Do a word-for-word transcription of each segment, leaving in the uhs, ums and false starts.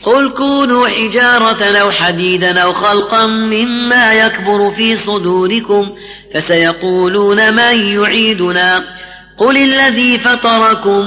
قل كونوا حجارة أو حديدا أو خلقا مما يكبر في صدوركم فسيقولون من يعيدنا قل الذي فطركم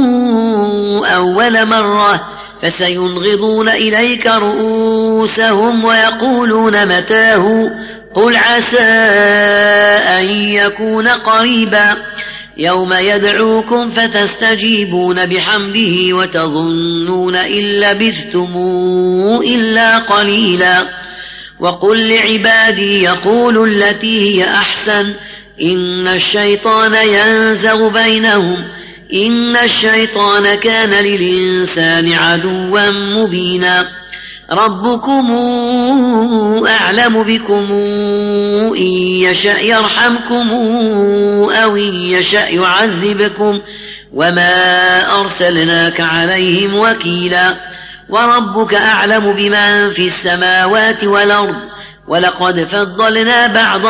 أول مرة فسينغضون إليك رؤوسهم ويقولون متاه قل عسى أن يكون قريبا يوم يدعوكم فتستجيبون بحمده وتظنون إن لبثتم إلا قليلا وقل لعبادي يقولوا التي هي أحسن إن الشيطان ينزغ بينهم إن الشيطان كان للإنسان عدوا مبينا ربكم أعلم بكم إن يشأ يرحمكم أو إن يشأ يعذبكم وما أرسلناك عليهم وكيلا وربك أعلم بمن في السماوات والأرض ولقد فضلنا بعض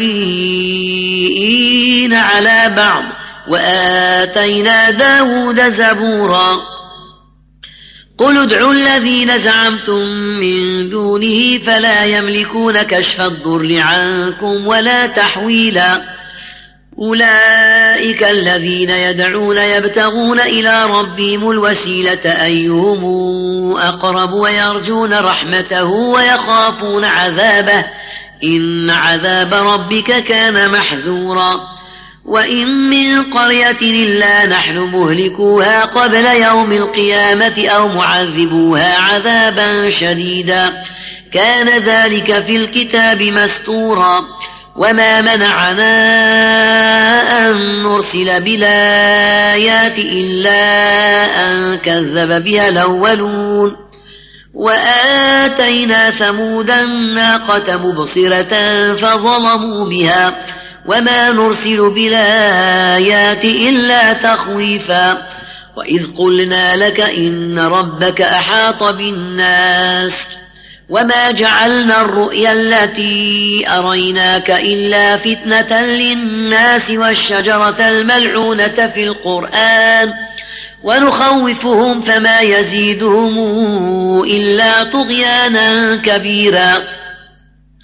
النبيين على بعض وآتينا داود زبورا قل ادعوا الذين زعمتم من دونه فلا يملكون كشف الضر عنكم ولا تحويلا أولئك الذين يدعون يبتغون إلى ربهم الوسيلة أيهم أقرب ويرجون رحمته ويخافون عذابه إن عذاب ربك كان محذورا وإن من قرية إلا نحن مهلكوها قبل يوم القيامة أو معذبوها عذابا شديدا كان ذلك في الكتاب مستورا وما منعنا أن نرسل بالآيات إلا أن كذب بها الأولون وآتينا ثمود الناقة مبصرة فظلموا بها وما نرسل بالآيات إلا تخويفا وإذ قلنا لك إن ربك أحاط بالناس وما جعلنا الرؤيا التي أريناك إلا فتنة للناس والشجرة الملعونة في القرآن ونخوفهم فما يزيدهم إلا طغيانا كبيرا